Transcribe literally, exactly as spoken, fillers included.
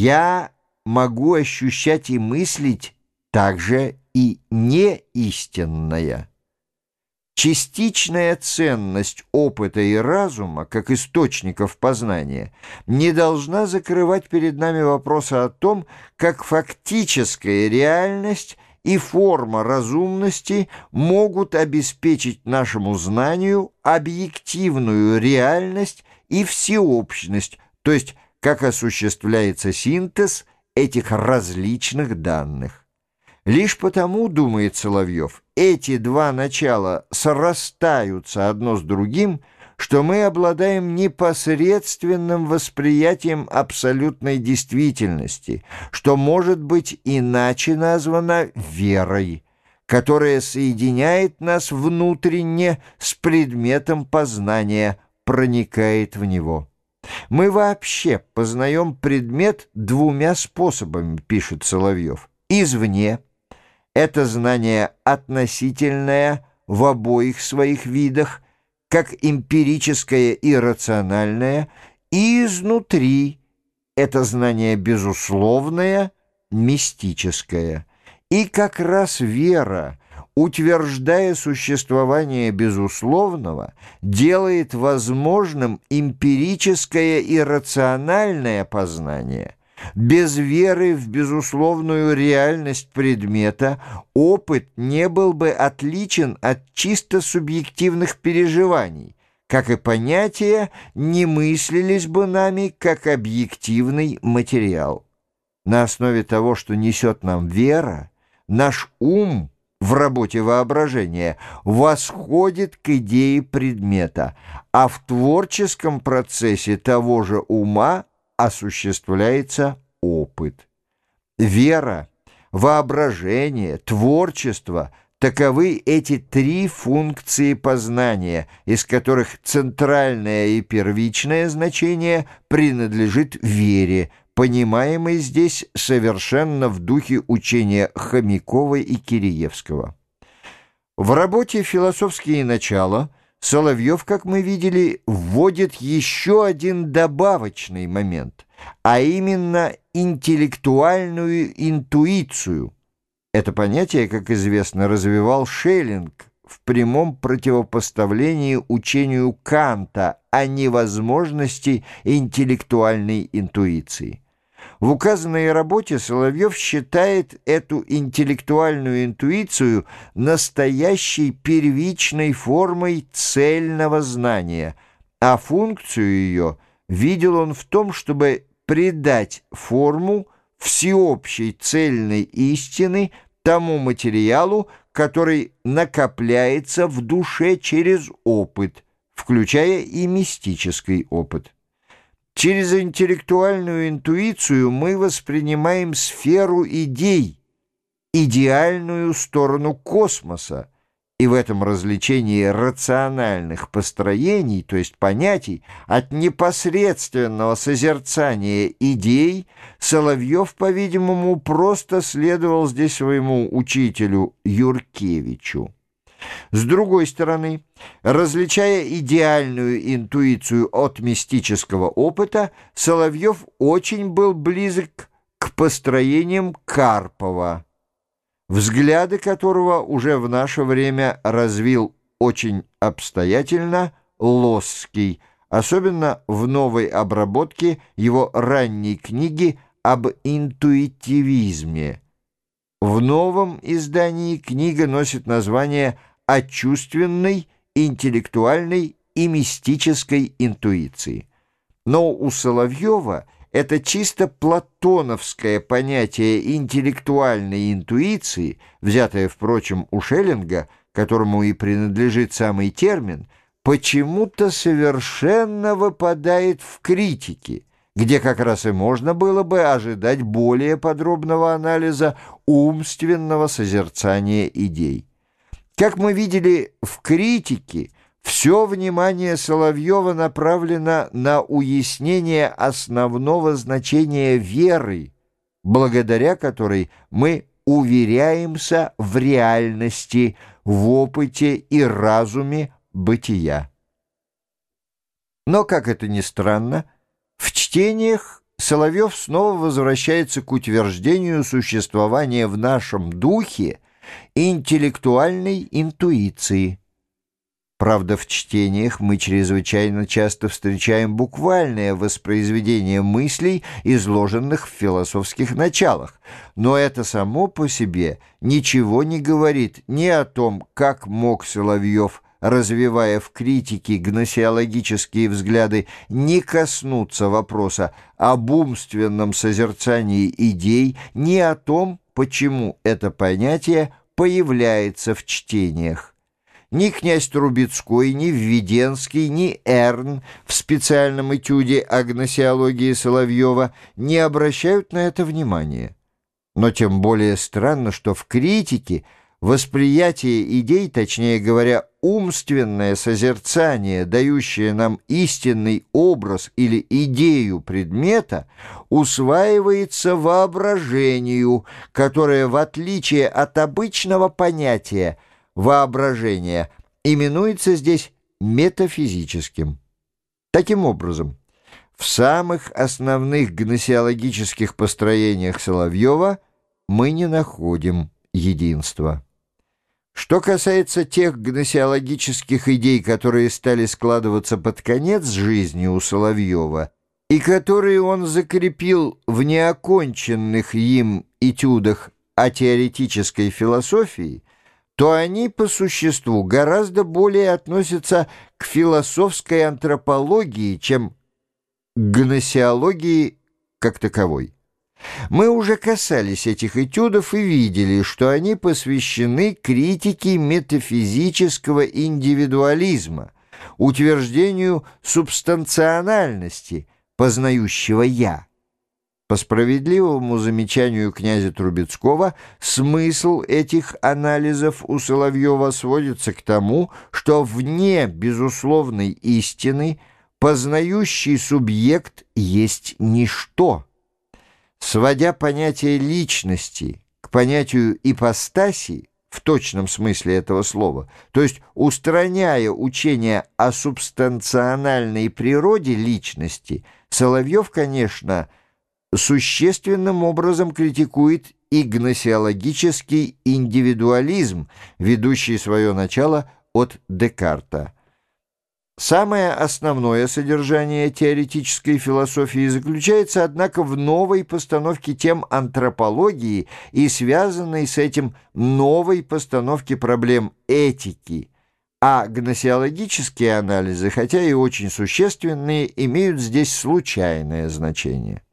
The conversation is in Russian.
я могу ощущать и мыслить также и неистинное. Частичная ценность опыта и разума, как источников познания, не должна закрывать перед нами вопроса о том, как фактическая реальность и форма разумности могут обеспечить нашему знанию объективную реальность и всеобщность, то есть как осуществляется синтез этих различных данных. Лишь потому, думает Соловьев, эти два начала срастаются одно с другим, что мы обладаем непосредственным восприятием абсолютной действительности, что может быть иначе названо верой, которая соединяет нас внутренне с предметом познания, проникает в него. Мы вообще познаем предмет двумя способами, пишет Соловьев. Извне. Это знание относительное в обоих своих видах, как эмпирическое и рациональное, и изнутри это знание безусловное, мистическое. И как раз вера, утверждая существование безусловного, делает возможным эмпирическое и рациональное познание. Без веры в безусловную реальность предмета опыт не был бы отличен от чисто субъективных переживаний, как и понятия не мыслились бы нами как объективный материал. На основе того, что несет нам вера, наш ум в работе воображения восходит к идее предмета, а в творческом процессе того же ума осуществляется опыт. Вера, воображение, творчество — таковы эти три функции познания, из которых центральное и первичное значение принадлежит вере, понимаемой здесь совершенно в духе учения Хомякова и Киреевского. В работе «Философские начала» Соловьев, как мы видели, вводит еще один добавочный момент, а именно интеллектуальную интуицию. Это понятие, как известно, развивал Шеллинг в прямом противопоставлении учению Канта о невозможности интеллектуальной интуиции. В указанной работе Соловьев считает эту интеллектуальную интуицию настоящей первичной формой цельного знания, а функцию ее видел он в том, чтобы придать форму всеобщей цельной истины тому материалу, который накопляется в душе через опыт, включая и мистический опыт. Через интеллектуальную интуицию мы воспринимаем сферу идей, идеальную сторону космоса, и в этом развлечении рациональных построений, то есть понятий, от непосредственного созерцания идей, Соловьев, по-видимому, просто следовал здесь своему учителю Юркевичу. С другой стороны, различая идеальную интуицию от мистического опыта, Соловьев очень был близок к построениям Карпова, взгляды которого уже в наше время развил очень обстоятельно Лосский, особенно в новой обработке его ранней книги об интуитивизме. В новом издании книга носит название «О чувственной, интеллектуальной и мистической интуиции». Но у Соловьева это чисто платоновское понятие интеллектуальной интуиции, взятое, впрочем, у Шеллинга, которому и принадлежит самый термин, почему-то совершенно выпадает в критике, где как раз и можно было бы ожидать более подробного анализа умственного созерцания идей. Как мы видели в критике, все внимание Соловьева направлено на уяснение основного значения веры, благодаря которой мы уверяемся в реальности, в опыте и разуме бытия. Но, как это ни странно, в чтениях Соловьев снова возвращается к утверждению существования в нашем духе интеллектуальной интуиции. Правда, в чтениях мы чрезвычайно часто встречаем буквальное воспроизведение мыслей, изложенных в философских началах, но это само по себе ничего не говорит ни о том, как мог Соловьев, развивая в критике гносеологические взгляды, не коснуться вопроса об умственном созерцании идей, ни о том, почему это понятие появляется в чтениях. Ни князь Трубецкой, ни Введенский, ни Эрн в специальном этюде о гносеологии Соловьева не обращают на это внимания. Но тем более странно, что в критике восприятие идей, точнее говоря, умственное созерцание, дающее нам истинный образ или идею предмета, усваивается воображению, которое, в отличие от обычного понятия воображение, именуется здесь метафизическим. Таким образом, в самых основных гносеологических построениях Соловьева мы не находим единства. Что касается тех гносеологических идей, которые стали складываться под конец жизни у Соловьева и которые он закрепил в неоконченных им этюдах о теоретической философии, то они по существу гораздо более относятся к философской антропологии, чем к гносеологии как таковой. Мы уже касались этих этюдов и видели, что они посвящены критике метафизического индивидуализма, утверждению субстанциональности познающего «я». По справедливому замечанию князя Трубецкого, смысл этих анализов у Соловьева сводится к тому, что вне безусловной истины познающий субъект есть ничто. Сводя понятие личности к понятию ипостаси в точном смысле этого слова, то есть устраняя учение о субстанциональной природе личности, Соловьев, конечно, существенным образом критикует и гносеологический индивидуализм, ведущий свое начало от Декарта. Самое основное содержание теоретической философии заключается, однако, в новой постановке тем антропологии и связанной с этим новой постановке проблем этики, а гносеологические анализы, хотя и очень существенные, имеют здесь случайное значение.